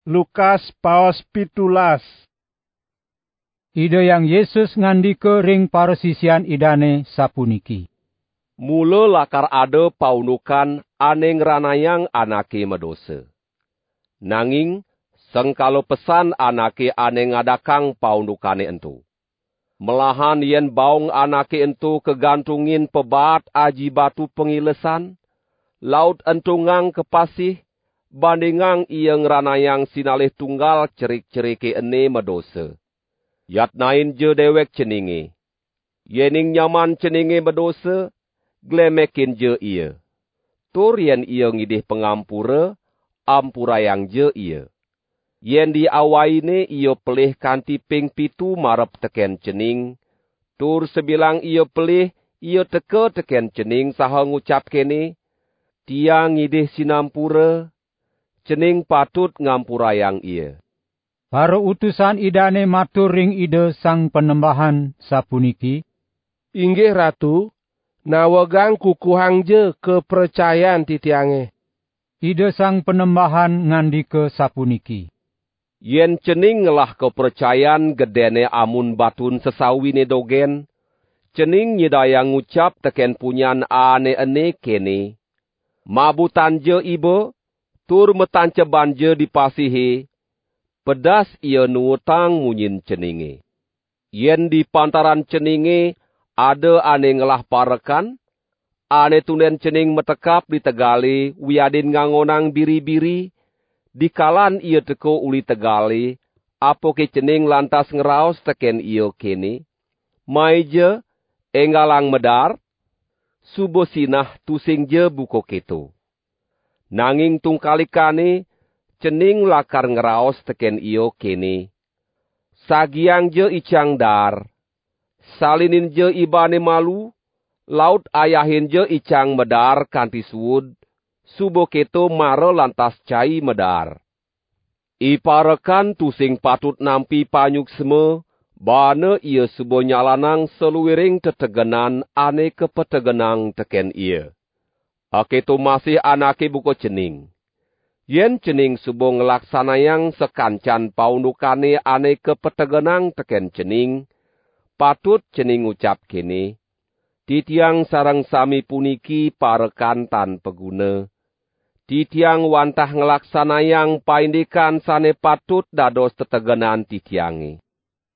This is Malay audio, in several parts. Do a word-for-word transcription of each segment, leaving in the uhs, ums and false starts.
Lukas paos pitulas. Ida yang Yesus ngandika ring para sisian idane sapuniki. Mula lakar ada paunukan ane ngranayang anake medosa. Nanging, sengkalo pesan anake ane ngadakang paunukane entu. Melahan yen baung anake entu kegantungin pebat aji batu pengilesan, laut entungang kepasih, bandingang ia ngranayang sinalih tunggal cerik-cerike ene medosa. Yat nain je dewek ceninge. Yening nyaman ceninge medosa, glemekin je ia. Tur yen ia ngidih pengampura, ampurayang je ia. Yen diawaine ia pelih kanti ping pitu marep teken cening, tur sebilang ia pelih, ia teka teken cening saha ngucap kene, tiang ngidih sinampura, cening patut ngampurayang ia. Para utusan idane matur ring ida sang penembahan sapuniki. Inggih Ratu, nawegang kukuhang je kepercayaan titiange. Ida sang penembahan ngandika sapuniki. Yen cening ngelah kepercayaan gedene amun batun sesawine dogen, cening nyidayang ngucap teken punyan ane ene kene, mabutan je iba, tur metanceban je dipasihi, pedas ia nuutang munyin ceninge. Yen di pantaran ceninge ada ane ngelah parekan, ane tunen cening metekap di tegale wiadin ngangonang biri-biri, dikalan ia teko uli tegale, apoke cening lantas ngeraos teken ia kene, mai je, enggalang medar, subo sinah tusing je buko keto. Nanging tungkalikane, cening lakar ngeraos teken iyo kene. Sagiang je icang dar. Salinin je ibane malu. Laut ayahin je icang medar kanti suud. Subo keto mare lantas cai medar. Iparekan tusing patut nampi panyuk seme. Bana ia subo nyalanang seluwiring tetegenan ane kepetegenang teken ia. Aketo masih anake buko cening. Yen cening subo ngelaksanayang sekancan paunukane ane kepetegenang teken cening, patut cening ucap kene, titiang sarang sami puniki parekan tan peguna, titiang wantah ngelaksanayang paindikan sane patut dados tetegenan titiange.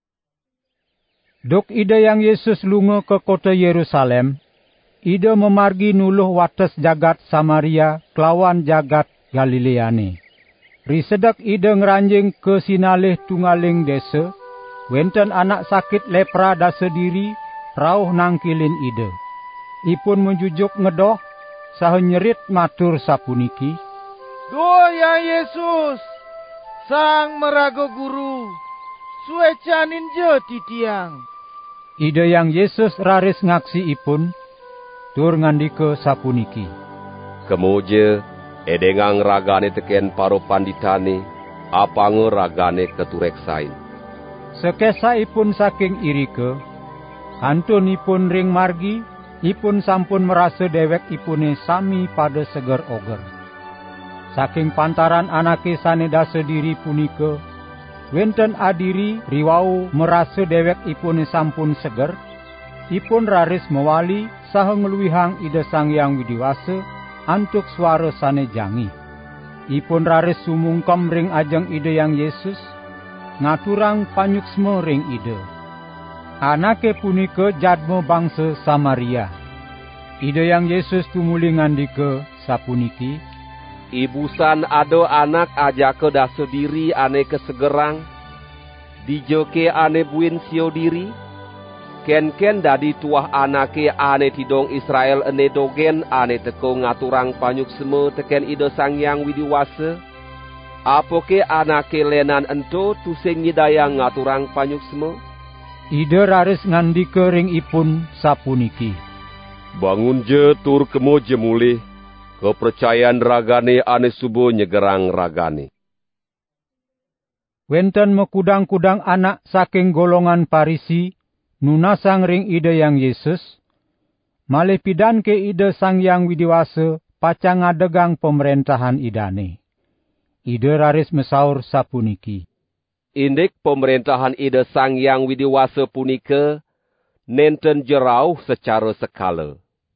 Duk ida yang Yesus lunga ke kota Yerusalem, ida memargi nuluh wates jagat Samaria kelawan jagat Galileane. Risedak ida ngeranjing ke sinalih tunggaling desa, wenten anak sakit lepra dasa diri, rauh nangkilin ida. Ipun menjujuk ngedoh, saha nyerit matur sapuniki. Duh ya Yesus, sang merago guru, suecanin je titiang. Ida yang Yesus raris ngaksi ipun, tur ngandika sapuniki. Kemuja, edengang ragane teken paro panditane, apange ragane ketureksain. Sekesa ipun saking irike, antun ipun ring margi, ipun sampun merasa dewek ipune sami pada seger oger. Saking pantaran anake sane dasa diri punika, wenten adiri riwau merasa dewek ipune sampun seger, ipun raris mewali saha ngeluihang ida sang yang widiwasa, antuk suara sane jangi. Ipun raris sumungkem ring ajeng ida yang Yesus, ngaturang panyuksma ring ida. Anake punika jadma bangsa Samaria. Ida yang Yesus tumuli ngandika sapuniki, ibusan ado anak ajake dasa diri ane kesegerang, dijoke ane buin sio diri, ken-ken dadi tuah anake ane tidong Israel ene dogen ane teko ngaturang panyuk seme teken ida sang yang widiwasa, apoke anake lenan ento tusing nyidayang ngaturang panyuk seme? Ida raris ngandika ring ipun sapuniki, bangun je tur kemo je mulih, kepercayaan ragane ane subo nyegerang ragane. Wenten mekudang-kudang anak saking golongan Parisi, nunasang ring ida yang Yesus, malih pidan ke ida sang yang widiwasa, pacang ngadegang pemerintahan idane. Ida raris mesaur sapuniki. Indik pemerintahan Ida Sang Hyang Widiwasa punika nenten jerauh secara sekala.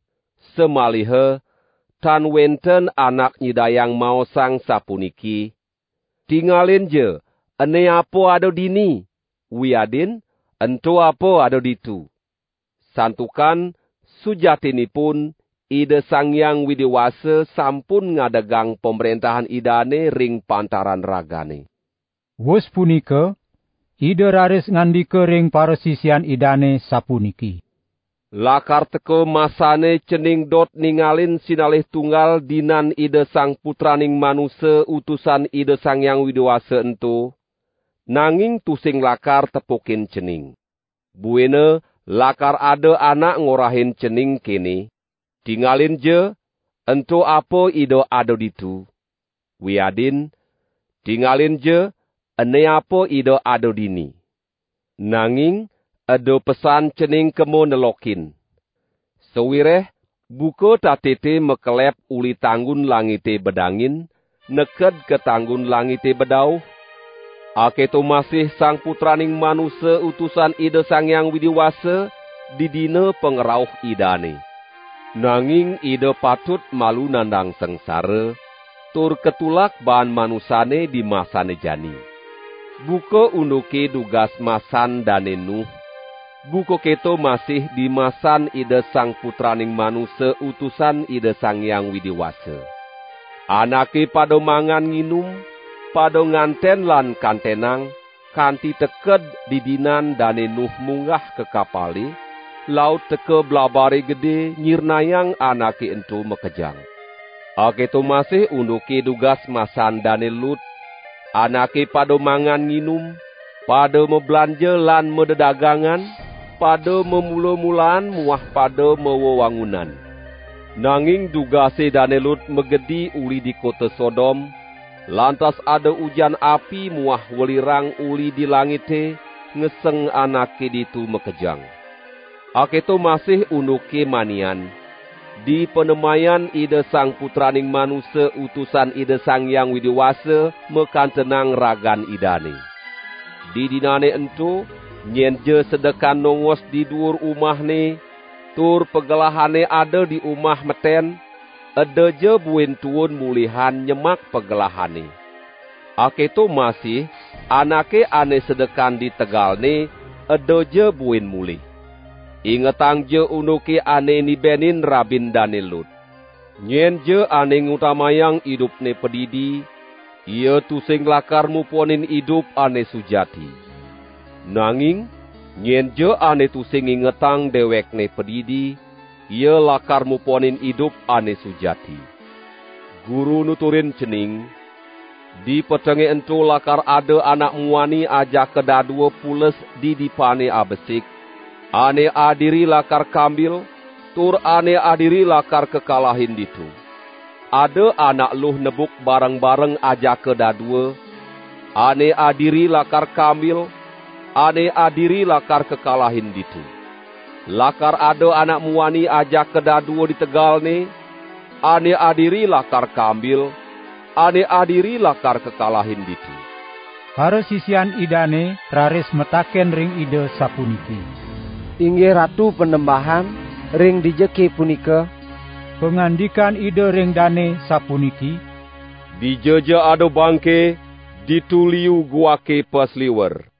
Semaliha tan wenten anak nyidayang maosang sapuniki, tinggalin je, ene apa ada dini, wiadin, ento apa ada ditu. Santukan sujatinipun Ida Sang Hyang Widiwasa sampun ngadegang pemerintahan idane ring pantaran ragane. Wus punika, Ida raris ngandika ring para sisian idane sapuniki. Lakar teka masane cening dot ningalin sinalih tunggal dinan Ida Sang Putraning Manusa utusan Ida Sang Hyang Widiwasa ento, nanging tusing lakar tepukin cening. Buena lakar ada anak ngorahin cening kene, tinggalin je, ento apa Ida ada ditu. Wiadin, tinggalin je, ene apa Ida ada dini. Nanging, ada pesan cening kemo nelokin. Sewireh, buka tatete mekelep uli tanggun langite bedangin, neked ke tanggun langite bedauh. Aketo masih sang putraning manusa utusan Ida Sang Hyang Widiwasa, didina pengerauh idane. Nanging Ida patut malu nandang sengsara, tur ketulak bahan manusane di masane jani. Buka unduke dugas masan dane Nuh, buka keto masih di masan Ida Sang Putraning Manusa utusan Ida Sang Hyang Widiwasa. Anake pada mangan nginum, pada nganten lan kantenang, kanti teked didinan dane Nuh munggah ke kapali, laut teke blabare gede nyirnayang anake ento mekejang. Aketo masih unduke dugas masan dane Lut, anake pada mangan nginum, pada membelanja lan mededagangan, pada memula-mulaan muah pada mewewangunan. Nanging dugase dane Lut megedi uli di kota Sodom, lantas ada ujan api muah welirang uli di langite, ngeseng anake ditu mekejang. Aketo masih unduke manian, di penemayan Ida Sang Putraning Manusa utusan Ida Sang Hyang Widiwasa mekantenang ragan idane. Di dinane ento, nyenje sedekan nongos di dhuwur umahne, tur pegelahane ada di umah meten, ada je buin tuun mulihan nyemak pegelahane. Aketo masih, anake ane sedekan di tegalne, ada je buin mulih. Ingetang je unuke ane nibenin rabin dane Lut. Nyen je ane ngutamayang idupne pedidi, ia tusing lakar muponin idup ane sujati. Nanging, nyen je ane tusing ingetang dewekne pedidi, ia lakar muponin idup ane sujati. Guru nuturin cening, di petenge ento lakar ada anak muani aja kedadua pules di dipane abesik, ane adiri lakar kambil, tur ane adiri lakar kekalahin ditu. Ada anak luh nebuk bareng-bareng aja kedadua, ane adiri lakar kambil, ane adiri lakar kekalahin ditu. Lakar ada anak muani aja kedadua di tegalne, ane adiri lakar kambil, ane adiri lakar kekalahin ditu. Para sisian idane raris metaken ring Ida sapuniki. Inggih Ratu Penembahan, ring dijeki punika. Pengandikan Ida ring dane sapuniki. Dijeja ada bangke, dituliu guake pasliwer.